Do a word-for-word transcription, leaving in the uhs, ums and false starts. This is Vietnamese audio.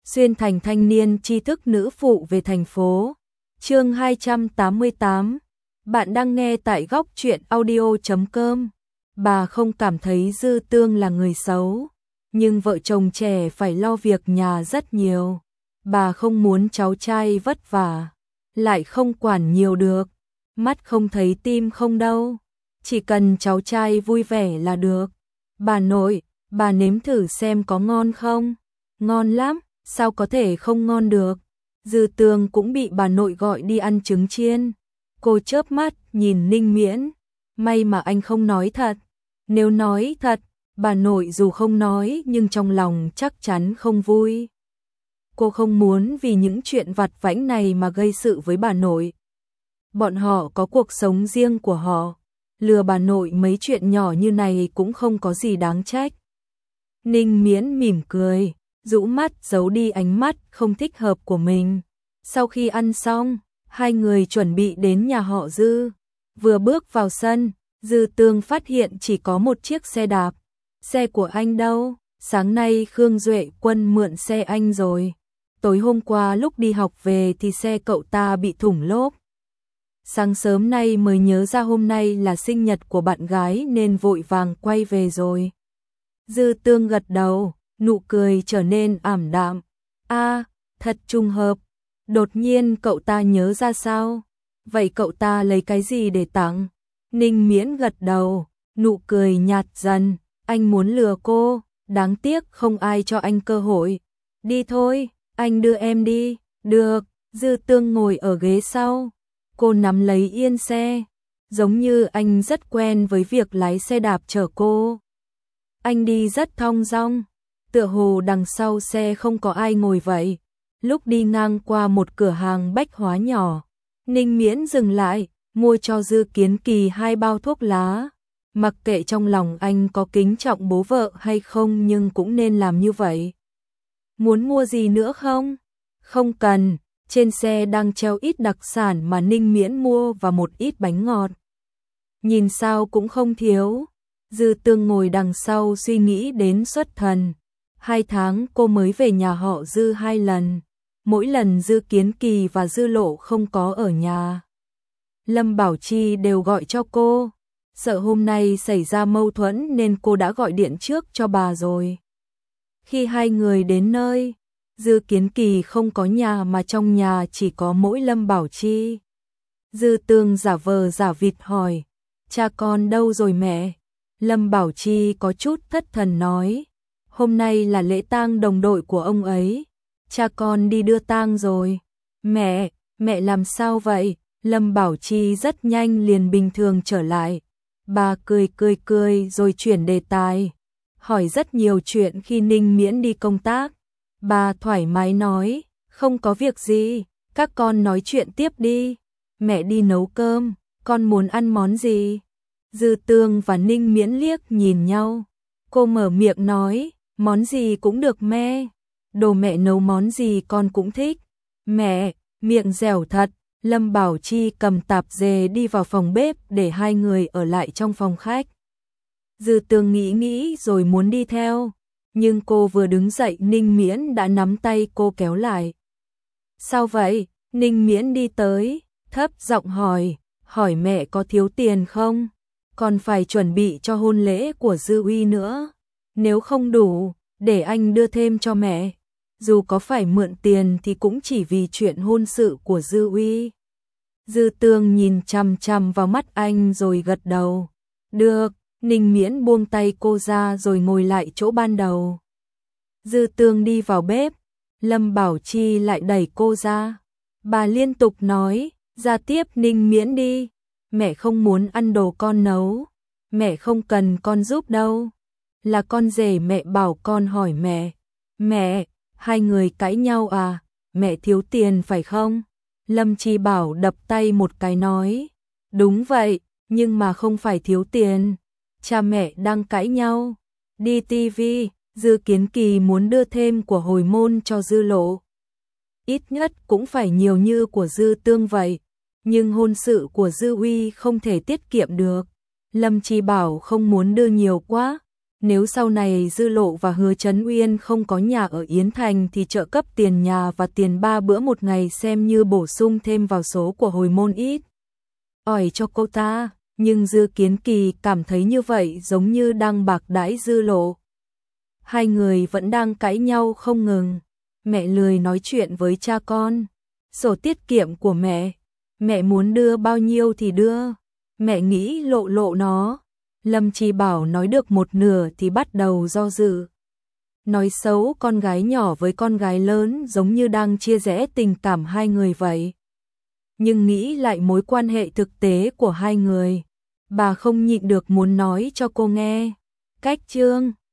xuyên thành thanh niên tri thức nữ phụ về thành phố. Chương hai trăm tám mươi tám. Bạn đang nghe tại góc truyện audio chấm com. Bà không cảm thấy Dư Tương là người xấu, nhưng vợ chồng trẻ phải lo việc nhà rất nhiều. Bà không muốn cháu trai vất vả, lại không quản nhiều được. Mắt không thấy tim không đâu, chỉ cần cháu trai vui vẻ là được. Bà nội, bà nếm thử xem có ngon không? Ngon lắm, sao có thể không ngon được? Dư Tương cũng bị bà nội gọi đi ăn trứng chiên. Cô chớp mắt nhìn Ninh Miễn, may mà anh không nói thật. Nếu nói thật, bà nội dù không nói nhưng trong lòng chắc chắn không vui. Cô không muốn vì những chuyện vặt vãnh này mà gây sự với bà nội. Bọn họ có cuộc sống riêng của họ, lừa bà nội mấy chuyện nhỏ như này cũng không có gì đáng trách. Ninh Miễn mỉm cười, rũ mắt giấu đi ánh mắt không thích hợp của mình. Sau khi ăn xong, hai người chuẩn bị đến nhà họ Dư. Vừa bước vào sân, Dư Tương phát hiện chỉ có một chiếc xe đạp. Xe của anh đâu? Sáng nay Khương Duệ Quân mượn xe anh rồi. Tối hôm qua lúc đi học về thì xe cậu ta bị thủng lốp. Sáng sớm nay mới nhớ ra hôm nay là sinh nhật của bạn gái nên vội vàng quay về rồi. Dư Tương gật đầu, nụ cười trở nên ảm đạm. A, thật trùng hợp. Đột nhiên cậu ta nhớ ra sao? Vậy cậu ta lấy cái gì để tặng? Ninh Miễn gật đầu, nụ cười nhạt dần. Anh muốn lừa cô, đáng tiếc không ai cho anh cơ hội. Đi thôi, anh đưa em đi. Được. Dư Tương ngồi ở ghế sau. Cô nắm lấy yên xe, giống như anh rất quen với việc lái xe đạp chở cô. Anh đi rất thong dong, tựa hồ đằng sau xe không có ai ngồi vậy. Lúc đi ngang qua một cửa hàng bách hóa nhỏ, Ninh Miễn dừng lại, mua cho Dư Kiến Kỳ hai bao thuốc lá. Mặc kệ trong lòng anh có kính trọng bố vợ hay không nhưng cũng nên làm như vậy. Muốn mua gì nữa không? Không cần. Trên xe đang treo ít đặc sản mà Ninh Miễn mua và một ít bánh ngọt. Nhìn sao cũng không thiếu. Dư Tương ngồi đằng sau suy nghĩ đến xuất thần. Hai tháng cô mới về nhà họ Dư hai lần. Mỗi lần Dư Kiến Kỳ và Dư Lộ không có ở nhà, Lâm Bảo Chi đều gọi cho cô. Sợ hôm nay xảy ra mâu thuẫn nên cô đã gọi điện trước cho bà rồi. Khi hai người đến nơi, Dư Kiến Kỳ không có nhà mà trong nhà chỉ có mỗi Lâm Bảo Chi. Dư Tương giả vờ giả vịt hỏi, cha con đâu rồi mẹ? Lâm Bảo Chi có chút thất thần nói, hôm nay là lễ tang đồng đội của ông ấy, cha con đi đưa tang rồi. Mẹ, mẹ làm sao vậy? Lâm Bảo Chi rất nhanh liền bình thường trở lại. Bà cười cười cười rồi chuyển đề tài, hỏi rất nhiều chuyện khi Ninh Miễn đi công tác. Bà thoải mái nói, không có việc gì, các con nói chuyện tiếp đi. Mẹ đi nấu cơm, con muốn ăn món gì? Dư Tương và Ninh Miễn liếc nhìn nhau. Cô mở miệng nói, món gì cũng được mẹ. Đồ mẹ nấu món gì con cũng thích. Mẹ, miệng dẻo thật. Lâm Bảo Chi cầm tạp dề đi vào phòng bếp để hai người ở lại trong phòng khách. Dư Tương nghĩ nghĩ rồi muốn đi theo. Nhưng cô vừa đứng dậy Ninh Miễn đã nắm tay cô kéo lại. Sao vậy? Ninh Miễn đi tới, thấp giọng hỏi, hỏi mẹ có thiếu tiền không? Còn phải chuẩn bị cho hôn lễ của Dư Uy nữa. Nếu không đủ, để anh đưa thêm cho mẹ. Dù có phải mượn tiền thì cũng chỉ vì chuyện hôn sự của Dư Uy. Dư Tương nhìn chằm chằm vào mắt anh rồi gật đầu. Được. Ninh Miễn buông tay cô ra rồi ngồi lại chỗ ban đầu. Dư Tương đi vào bếp, Lâm Bảo Chi lại đẩy cô ra. Bà liên tục nói, ra tiếp Ninh Miễn đi. Mẹ không muốn ăn đồ con nấu. Mẹ không cần con giúp đâu. Là con rể mẹ bảo con hỏi mẹ. Mẹ, hai người cãi nhau à? Mẹ thiếu tiền phải không? Lâm Chi Bảo đập tay một cái nói. Đúng vậy, nhưng mà không phải thiếu tiền. Cha mẹ đang cãi nhau. Đi tivi, Dư Kiến Kỳ muốn đưa thêm của hồi môn cho Dư Lộ. Ít nhất cũng phải nhiều như của Dư Tương vậy. Nhưng hôn sự của Dư Uy không thể tiết kiệm được. Lâm Chi Bảo không muốn đưa nhiều quá. Nếu sau này Dư Lộ và Hứa Chấn Uyên không có nhà ở Yến Thành thì trợ cấp tiền nhà và tiền ba bữa một ngày xem như bổ sung thêm vào số của hồi môn ít ỏi cho cô ta, nhưng Dư Kiến Kỳ cảm thấy như vậy giống như đang bạc đãi Dư Lộ. Hai người vẫn đang cãi nhau không ngừng, mẹ lười nói chuyện với cha con. Sổ tiết kiệm của mẹ, mẹ muốn đưa bao nhiêu thì đưa, mẹ nghĩ lộ lộ nó. Lâm Chi Bảo nói được một nửa thì bắt đầu do dự. Nói xấu con gái nhỏ với con gái lớn giống như đang chia rẽ tình cảm hai người vậy. Nhưng nghĩ lại mối quan hệ thực tế của hai người, bà không nhịn được muốn nói cho cô nghe. Cách Trương